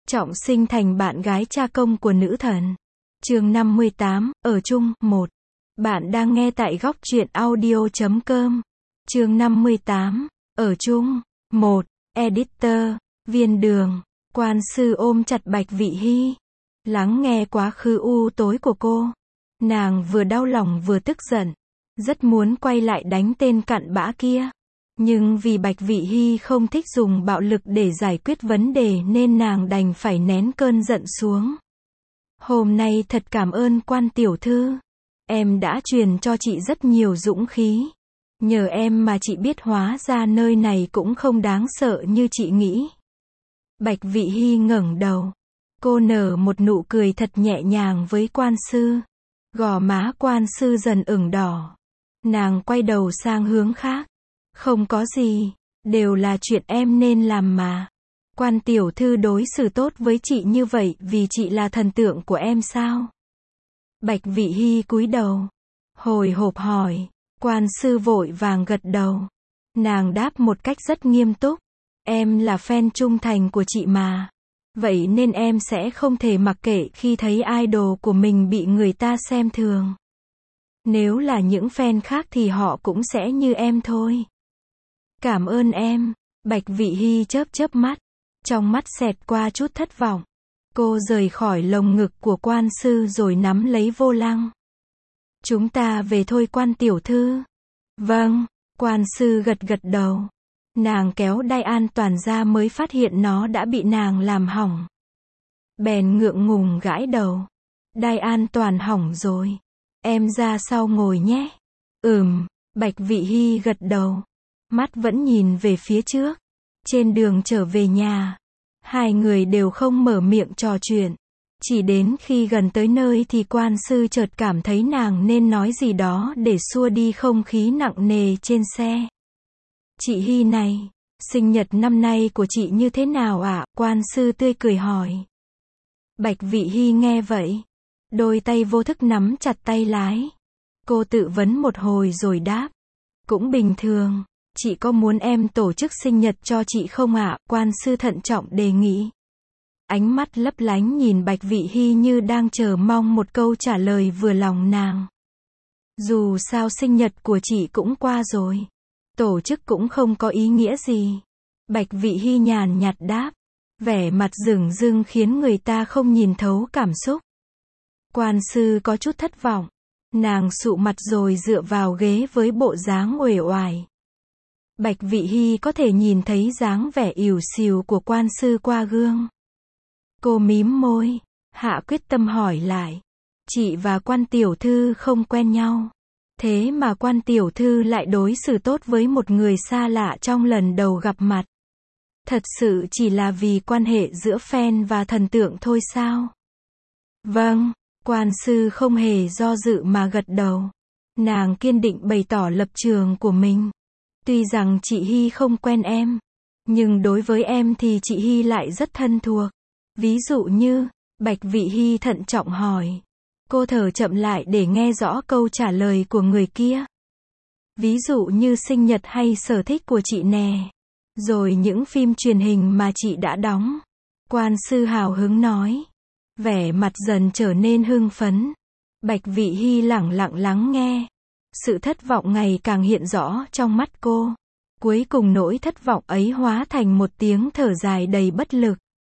trọng sinh thành bạn gái cha công của nữ thần. Chương 58, ở chung, 1. Bạn đang nghe tại góc truyện audio.com. Chương 58, ở chung, 1. Editor, Viên Đường. Quan sư ôm chặt Bạch Vị Hy. Lắng nghe quá khứ u tối của cô. Nàng vừa đau lòng vừa tức giận. Rất muốn quay lại đánh tên cặn bã kia. Nhưng vì Bạch Vị Hy không thích dùng bạo lực để giải quyết vấn đề nên nàng đành phải nén cơn giận xuống. Hôm nay thật cảm ơn Quan tiểu thư. Em đã truyền cho chị rất nhiều dũng khí. Nhờ em mà chị biết hóa ra nơi này cũng không đáng sợ như chị nghĩ. Bạch Vị Hy ngẩng đầu. Cô nở một nụ cười thật nhẹ nhàng với quan sư. Gò má quan sư dần ửng đỏ. Nàng quay đầu sang hướng khác. Không có gì, đều là chuyện em nên làm mà. Quan tiểu thư đối xử tốt với chị như vậy vì chị là thần tượng của em sao? Bạch Vị Hy cúi đầu. Hồi hộp hỏi. Quan sư vội vàng gật đầu. Nàng đáp một cách rất nghiêm túc. Em là fan trung thành của chị mà. Vậy nên em sẽ không thể mặc kệ khi thấy idol của mình bị người ta xem thường. Nếu là những fan khác thì họ cũng sẽ như em thôi. Cảm ơn em. Bạch Vị Hy chớp mắt. Trong mắt xẹt qua chút thất vọng. Cô rời khỏi lồng ngực của quan sư rồi nắm lấy vô lăng. Chúng ta về thôi Quan tiểu thư. Vâng. Quan sư gật đầu. Nàng kéo đai an toàn ra mới phát hiện nó đã bị nàng làm hỏng. Bèn ngượng ngùng gãi đầu. Đai an toàn hỏng rồi. Em ra sau ngồi nhé. Bạch Vị Hy gật đầu. Mắt vẫn nhìn về phía trước. Trên đường trở về nhà, hai người đều không mở miệng trò chuyện. Chỉ đến khi gần tới nơi thì quan sư chợt cảm thấy nàng nên nói gì đó để xua đi không khí nặng nề trên xe. Chị Hy này, sinh nhật năm nay của chị như thế nào ạ? Quan sư tươi cười hỏi. Bạch Vị Hy nghe vậy. Đôi tay vô thức nắm chặt tay lái. Cô tự vấn một hồi rồi đáp. Cũng bình thường. Chị có muốn em tổ chức sinh nhật cho chị không ạ? Quan sư thận trọng đề nghị. Ánh mắt lấp lánh nhìn Bạch Vị Hy như đang chờ mong một câu trả lời vừa lòng nàng. Dù sao sinh nhật của chị cũng qua rồi. Tổ chức cũng không có ý nghĩa gì. Bạch Vị Hy nhàn nhạt đáp. Vẻ mặt dửng dưng khiến người ta không nhìn thấu cảm xúc. Quan sư có chút thất vọng. Nàng sụ mặt rồi dựa vào ghế với bộ dáng uể oải. Bạch Vị Hy có thể nhìn thấy dáng vẻ ỉu xìu của quan sư qua gương. Cô mím môi, hạ quyết tâm hỏi lại. Chị và Quan tiểu thư không quen nhau. Thế mà Quan tiểu thư lại đối xử tốt với một người xa lạ trong lần đầu gặp mặt. Thật sự chỉ là vì quan hệ giữa fan và thần tượng thôi sao? Vâng, quan sư không hề do dự mà gật đầu. Nàng kiên định bày tỏ lập trường của mình. Tuy rằng chị Hy không quen em, nhưng đối với em thì chị Hy lại rất thân thuộc. Ví dụ như, Bạch Vị Hy thận trọng hỏi. Cô thở chậm lại để nghe rõ câu trả lời của người kia. Ví dụ như sinh nhật hay sở thích của chị nè. Rồi những phim truyền hình mà chị đã đóng. Quan sư hào hứng nói. Vẻ mặt dần trở nên hưng phấn. Bạch Vị Hy lẳng lặng lắng nghe. Sự thất vọng ngày càng hiện rõ trong mắt cô. Cuối cùng nỗi thất vọng ấy hóa thành một tiếng thở dài đầy bất lực.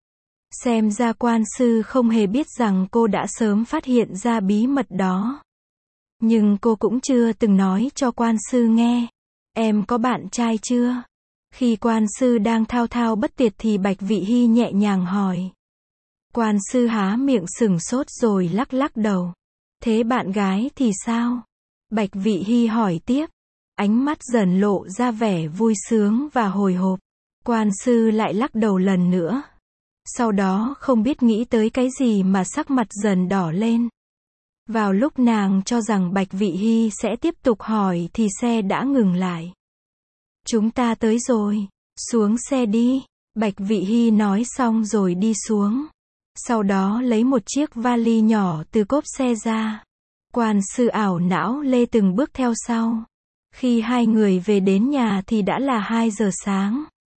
Xem ra quan sư không hề biết rằng cô đã sớm phát hiện ra bí mật đó. Nhưng cô cũng chưa từng nói cho quan sư nghe. Em có bạn trai chưa? Khi quan sư đang thao thao bất tuyệt thì Bạch Vị Hy nhẹ nhàng hỏi. Quan sư há miệng sửng sốt rồi lắc đầu. Thế bạn gái thì sao? Bạch Vị Hy hỏi tiếp. Ánh mắt dần lộ ra vẻ vui sướng và hồi hộp. Quan sư lại lắc đầu lần nữa. Sau đó không biết nghĩ tới cái gì mà sắc mặt dần đỏ lên. Vào lúc nàng cho rằng Bạch Vị Hy sẽ tiếp tục hỏi thì xe đã ngừng lại. Chúng ta tới rồi, xuống xe đi. Bạch Vị Hy nói xong rồi đi xuống. Sau đó lấy một chiếc vali nhỏ từ cốp xe ra. Quan sư ảo não lê từng bước theo sau. Khi hai người về đến nhà thì đã là 2 giờ sáng.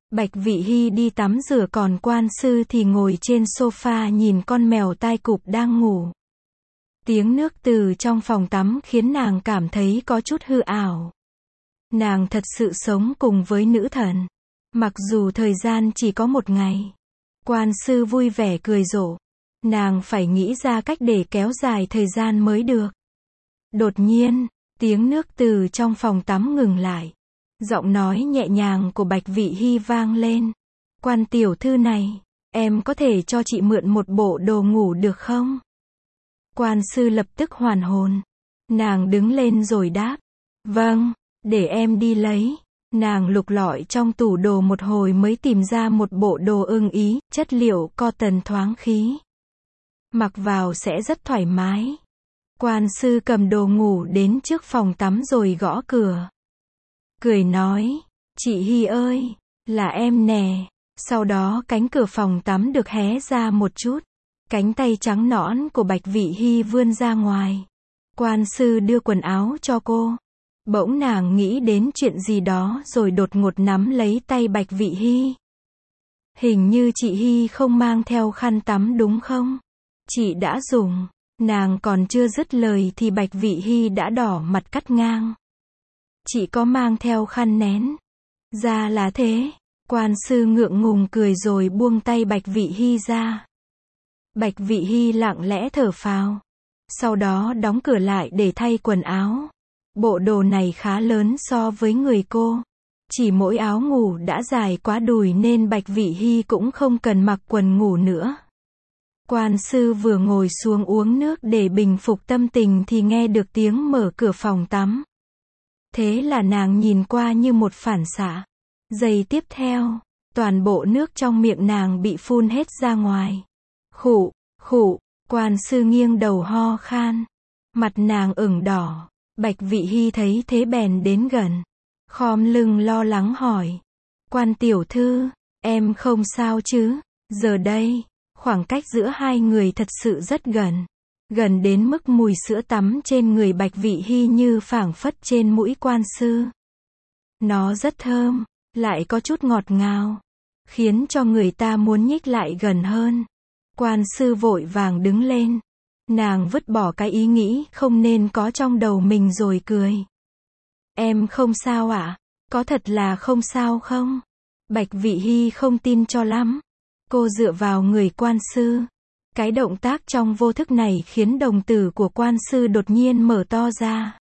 Bạch Vị Hy đi tắm rửa còn quan sư thì ngồi trên sofa nhìn con mèo tai cụp đang ngủ. Tiếng nước từ trong phòng tắm khiến nàng cảm thấy có chút hư ảo. Nàng thật sự sống cùng với nữ thần. Mặc dù thời gian chỉ có một ngày. Quan sư vui vẻ cười rộ. Nàng phải nghĩ ra cách để kéo dài thời gian mới được. Đột nhiên, tiếng nước từ trong phòng tắm ngừng lại. Giọng nói nhẹ nhàng của Bạch Vị Hy vang lên. Quan tiểu thư này, em có thể cho chị mượn một bộ đồ ngủ được không? Quan sư lập tức hoàn hồn. Nàng đứng lên rồi đáp. Vâng, để em đi lấy. Nàng lục lọi trong tủ đồ một hồi mới tìm ra một bộ đồ ưng ý, chất liệu cotton thoáng khí. Mặc vào sẽ rất thoải mái. Quan sư cầm đồ ngủ đến trước phòng tắm rồi gõ cửa. Cười nói, chị Hy ơi, là em nè. Sau đó cánh cửa phòng tắm được hé ra một chút. Cánh tay trắng nõn của Bạch Vị Hy vươn ra ngoài. Quan sư đưa quần áo cho cô. Bỗng nàng nghĩ đến chuyện gì đó rồi đột ngột nắm lấy tay Bạch Vị Hy. Hình như chị Hy không mang theo khăn tắm đúng không? Chị đã dùng. Nàng còn chưa dứt lời thì Bạch Vị Hy đã đỏ mặt cắt ngang. Chị có mang theo khăn nén. Ra là thế. Quan sư ngượng ngùng cười rồi buông tay Bạch Vị Hy ra. Bạch Vị Hy lặng lẽ thở phào. Sau đó đóng cửa lại để thay quần áo. Bộ đồ này khá lớn so với người cô. Chỉ mỗi áo ngủ đã dài quá đùi nên Bạch Vị Hy cũng không cần mặc quần ngủ nữa. Quan sư vừa ngồi xuống uống nước để bình phục tâm tình thì nghe được tiếng mở cửa phòng tắm. Thế là nàng nhìn qua như một phản xạ. Giây tiếp theo, toàn bộ nước trong miệng nàng bị phun hết ra ngoài. Khụ, khụ, quan sư nghiêng đầu ho khan. Mặt nàng ửng đỏ. Bạch Vị Hy thấy thế bèn đến gần. Khom lưng lo lắng hỏi. Quan tiểu thư, em không sao chứ? Giờ đây, khoảng cách giữa hai người thật sự rất gần. Gần đến mức mùi sữa tắm trên người Bạch Vị Hy như phảng phất trên mũi quan sư. Nó rất thơm, lại có chút ngọt ngào, khiến cho người ta muốn nhích lại gần hơn. Quan sư vội vàng đứng lên. Nàng vứt bỏ cái ý nghĩ không nên có trong đầu mình rồi cười. Em không sao ạ? Có thật là không sao không? Bạch Vị Hy không tin cho lắm. Cô dựa vào người quan sư. Cái động tác trong vô thức này khiến đồng tử của quan sư đột nhiên mở to ra.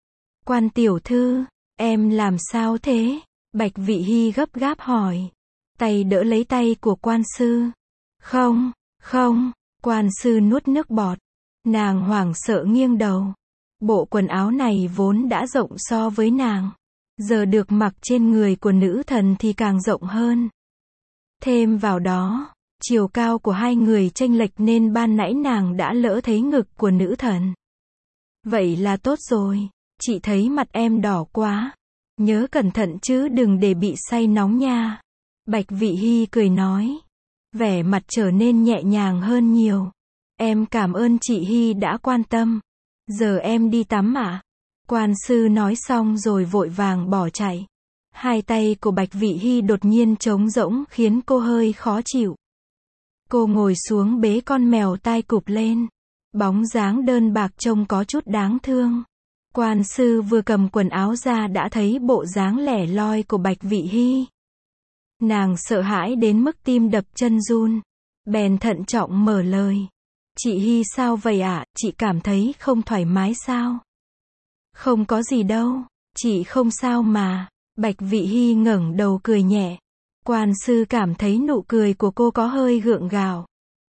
Quan tiểu thư, em làm sao thế? Bạch Vị Hy gấp gáp hỏi. Tay đỡ lấy tay của quan sư. Không, không, quan sư nuốt nước bọt. Nàng hoảng sợ nghiêng đầu. Bộ quần áo này vốn đã rộng so với nàng. Giờ được mặc trên người của nữ thần thì càng rộng hơn. Thêm vào đó, chiều cao của hai người chênh lệch nên ban nãy nàng đã lỡ thấy ngực của nữ thần. Vậy là tốt rồi, chị thấy mặt em đỏ quá. Nhớ cẩn thận chứ đừng để bị say nóng nha. Bạch Vị Hy cười nói. Vẻ mặt trở nên nhẹ nhàng hơn nhiều. Em cảm ơn chị Hy đã quan tâm. Giờ em đi tắm ạ. Quan sư nói xong rồi vội vàng bỏ chạy. Hai tay của Bạch Vị Hy đột nhiên trống rỗng khiến cô hơi khó chịu. Cô ngồi xuống bế con mèo tai cụp lên. Bóng dáng đơn bạc trông có chút đáng thương. Quan sư vừa cầm quần áo ra đã thấy bộ dáng lẻ loi của Bạch Vị Hy. Nàng sợ hãi đến mức tim đập chân run. Bèn thận trọng mở lời. Chị Hy sao vậy ạ? Chị cảm thấy không thoải mái sao? Không có gì đâu, chị không sao mà. Bạch Vị Hy ngẩng đầu cười nhẹ. Quan sư cảm thấy nụ cười của cô có hơi gượng gạo.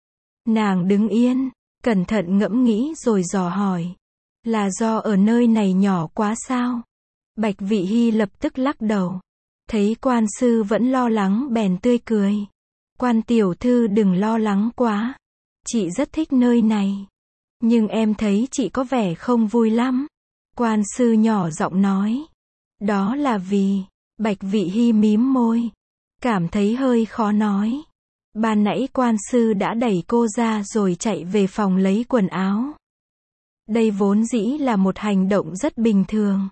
Nàng đứng yên, cẩn thận ngẫm nghĩ rồi dò hỏi. Là do ở nơi này nhỏ quá sao? Bạch Vị Hy lập tức lắc đầu. Thấy quan sư vẫn lo lắng bèn tươi cười. Quan tiểu thư đừng lo lắng quá. Chị rất thích nơi này. Nhưng em thấy chị có vẻ không vui lắm. Quan sư nhỏ giọng nói. Đó là vì, Bạch Vị Hy mím môi. Cảm thấy hơi khó nói. Ban nãy quan sư đã đẩy cô ra rồi chạy về phòng lấy quần áo. Đây vốn dĩ là một hành động rất bình thường.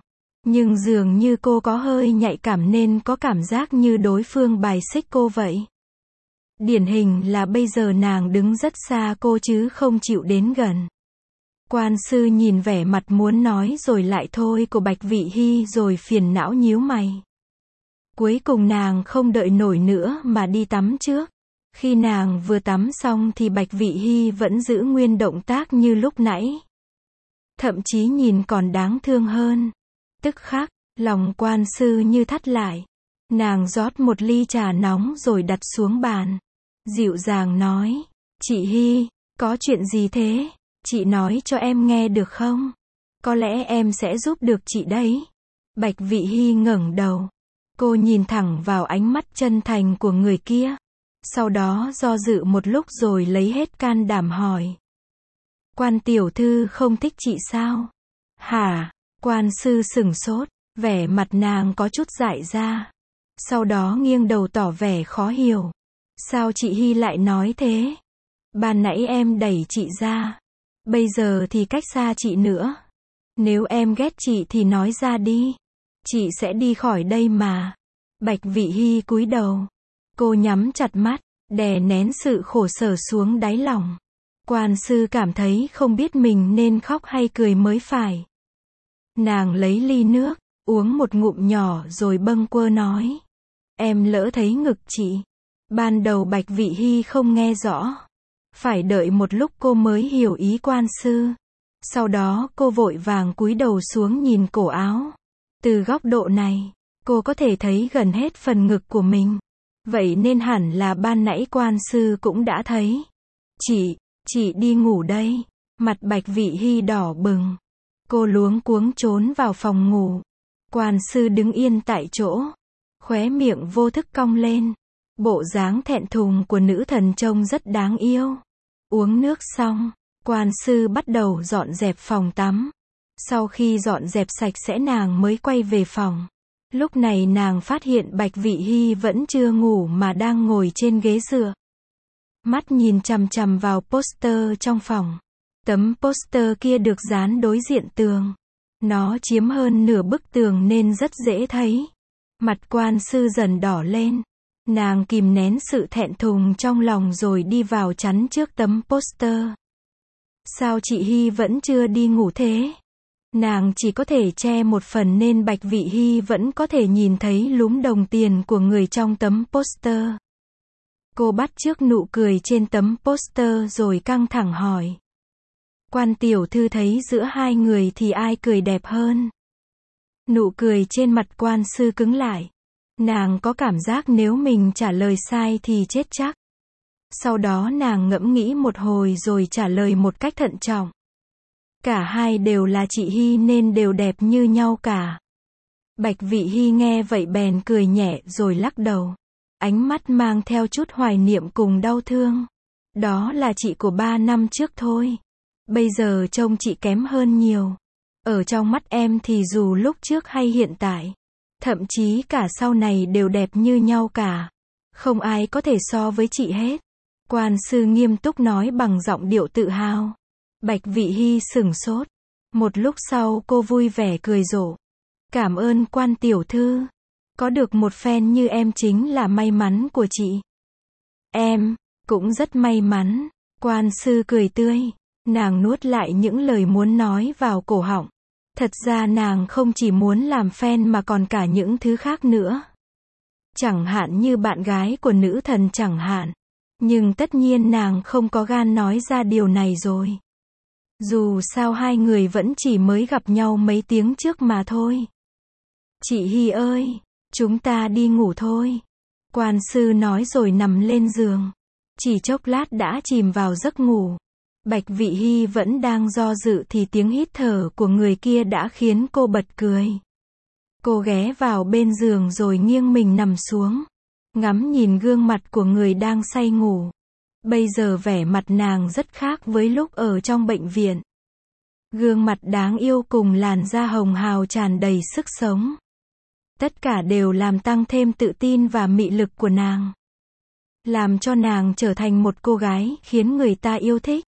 Nhưng dường như cô có hơi nhạy cảm nên có cảm giác như đối phương bài xích cô vậy. Điển hình là bây giờ nàng đứng rất xa cô chứ không chịu đến gần. Quan sư nhìn vẻ mặt muốn nói rồi lại thôi của Bạch Vị Hi rồi phiền não nhíu mày. Cuối cùng nàng không đợi nổi nữa mà đi tắm trước. Khi nàng vừa tắm xong thì Bạch Vị Hi vẫn giữ nguyên động tác như lúc nãy. Thậm chí nhìn còn đáng thương hơn. Tức khắc, lòng quan sư như thắt lại. Nàng rót một ly trà nóng rồi đặt xuống bàn. Dịu dàng nói, chị Hi, có chuyện gì thế? Chị nói cho em nghe được không? Có lẽ em sẽ giúp được chị đấy. Bạch Vị Hi ngẩng đầu. Cô nhìn thẳng vào ánh mắt chân thành của người kia. Sau đó do dự một lúc rồi lấy hết can đảm hỏi. Quan tiểu thư không thích chị sao? Hả? Quan sư sửng sốt, vẻ mặt nàng có chút dại ra. Sau đó nghiêng đầu tỏ vẻ khó hiểu. Sao chị Hi lại nói thế? Ban nãy em đẩy chị ra. Bây giờ thì cách xa chị nữa. Nếu em ghét chị thì nói ra đi. Chị sẽ đi khỏi đây mà. Bạch Vị Hi cúi đầu. Cô nhắm chặt mắt, đè nén sự khổ sở xuống đáy lòng. Quan sư cảm thấy không biết mình nên khóc hay cười mới phải. Nàng lấy ly nước, uống một ngụm nhỏ rồi bâng quơ nói. Em lỡ thấy ngực chị. Ban đầu Bạch Vị Hi không nghe rõ. Phải đợi một lúc cô mới hiểu ý quan sư. Sau đó cô vội vàng cúi đầu xuống nhìn cổ áo. Từ góc độ này, cô có thể thấy gần hết phần ngực của mình. Vậy nên hẳn là ban nãy quan sư cũng đã thấy. Chị đi ngủ đây. Mặt Bạch Vị Hi đỏ bừng. Cô luống cuống trốn vào phòng ngủ. Quan sư đứng yên tại chỗ. Khóe miệng vô thức cong lên. Bộ dáng thẹn thùng của nữ thần trông rất đáng yêu. Uống nước xong, quan sư bắt đầu dọn dẹp phòng tắm. Sau khi dọn dẹp sạch sẽ nàng mới quay về phòng. Lúc này nàng phát hiện Bạch Vị Hi vẫn chưa ngủ mà đang ngồi trên ghế dựa. Mắt nhìn chằm chằm vào poster trong phòng. Tấm poster kia được dán đối diện tường. Nó chiếm hơn nửa bức tường nên rất dễ thấy. Mặt quan sư dần đỏ lên. Nàng kìm nén sự thẹn thùng trong lòng rồi đi vào chắn trước tấm poster. Sao chị Hi vẫn chưa đi ngủ thế? Nàng chỉ có thể che một phần nên Bạch Vị Hi vẫn có thể nhìn thấy lúm đồng tiền của người trong tấm poster. Cô bắt chước nụ cười trên tấm poster rồi căng thẳng hỏi. Quan tiểu thư thấy giữa hai người thì ai cười đẹp hơn? Nụ cười trên mặt quan sư cứng lại. Nàng có cảm giác nếu mình trả lời sai thì chết chắc. Sau đó nàng ngẫm nghĩ một hồi rồi trả lời một cách thận trọng. Cả hai đều là chị Hi nên đều đẹp như nhau cả. Bạch Vị Hi nghe vậy bèn cười nhẹ rồi lắc đầu. Ánh mắt mang theo chút hoài niệm cùng đau thương. Đó là chị của 3 năm trước thôi. Bây giờ trông chị kém hơn nhiều. Ở trong mắt em thì dù lúc trước hay hiện tại, thậm chí cả sau này đều đẹp như nhau cả. Không ai có thể so với chị hết. Quan sư nghiêm túc nói bằng giọng điệu tự hào. Bạch Vị Hi sửng sốt. Một lúc sau cô vui vẻ cười rộ. Cảm ơn quan tiểu thư. Có được một fan như em chính là may mắn của chị. Em cũng rất may mắn. Quan sư cười tươi. Nàng nuốt lại những lời muốn nói vào cổ họng. Thật ra nàng không chỉ muốn làm fan mà còn cả những thứ khác nữa. Chẳng hạn như bạn gái của nữ thần chẳng hạn. Nhưng tất nhiên nàng không có gan nói ra điều này rồi. Dù sao hai người vẫn chỉ mới gặp nhau mấy tiếng trước mà thôi. Chị Hi ơi, chúng ta đi ngủ thôi. Quan sư nói rồi nằm lên giường. Chỉ chốc lát đã chìm vào giấc ngủ. Bạch Vị Hi vẫn đang do dự thì tiếng hít thở của người kia đã khiến cô bật cười. Cô ghé vào bên giường rồi nghiêng mình nằm xuống. Ngắm nhìn gương mặt của người đang say ngủ. Bây giờ vẻ mặt nàng rất khác với lúc ở trong bệnh viện. Gương mặt đáng yêu cùng làn da hồng hào tràn đầy sức sống. Tất cả đều làm tăng thêm tự tin và mị lực của nàng. Làm cho nàng trở thành một cô gái khiến người ta yêu thích.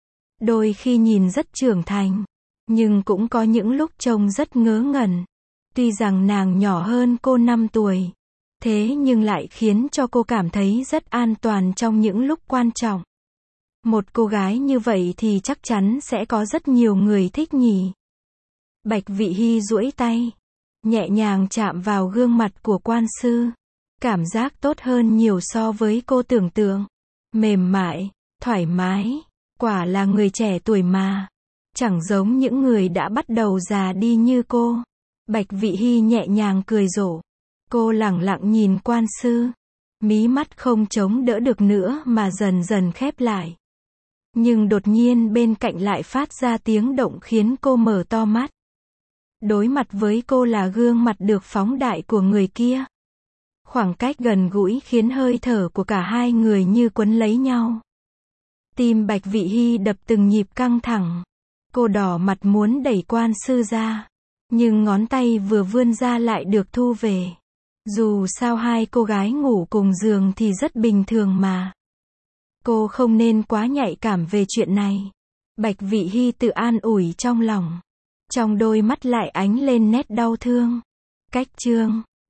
Đôi khi nhìn rất trưởng thành, nhưng cũng có những lúc trông rất ngớ ngẩn. Tuy rằng nàng nhỏ hơn cô 5 tuổi, thế nhưng lại khiến cho cô cảm thấy rất an toàn trong những lúc quan trọng. Một cô gái như vậy thì chắc chắn sẽ có rất nhiều người thích nhỉ. Bạch Vị Hy duỗi tay, nhẹ nhàng chạm vào gương mặt của quan sư. Cảm giác tốt hơn nhiều so với cô tưởng tượng. Mềm mại, thoải mái, quả là người trẻ tuổi mà. Chẳng giống những người đã bắt đầu già đi như cô. Bạch Vị Hy nhẹ nhàng cười rộ. Cô lẳng lặng nhìn quan sư. Mí mắt không chống đỡ được nữa mà dần dần khép lại. Nhưng đột nhiên bên cạnh lại phát ra tiếng động khiến cô mở to mắt. Đối mặt với cô là gương mặt được phóng đại của người kia. Khoảng cách gần gũi khiến hơi thở của cả hai người như quấn lấy nhau. Tim Bạch Vị Hy đập từng nhịp căng thẳng. Cô đỏ mặt muốn đẩy quan sư ra. Nhưng ngón tay vừa vươn ra lại được thu về. Dù sao hai cô gái ngủ cùng giường thì rất bình thường mà. Cô không nên quá nhạy cảm về chuyện này. Bạch Vị Hy tự an ủi trong lòng. Trong đôi mắt lại ánh lên nét đau thương. Cách chương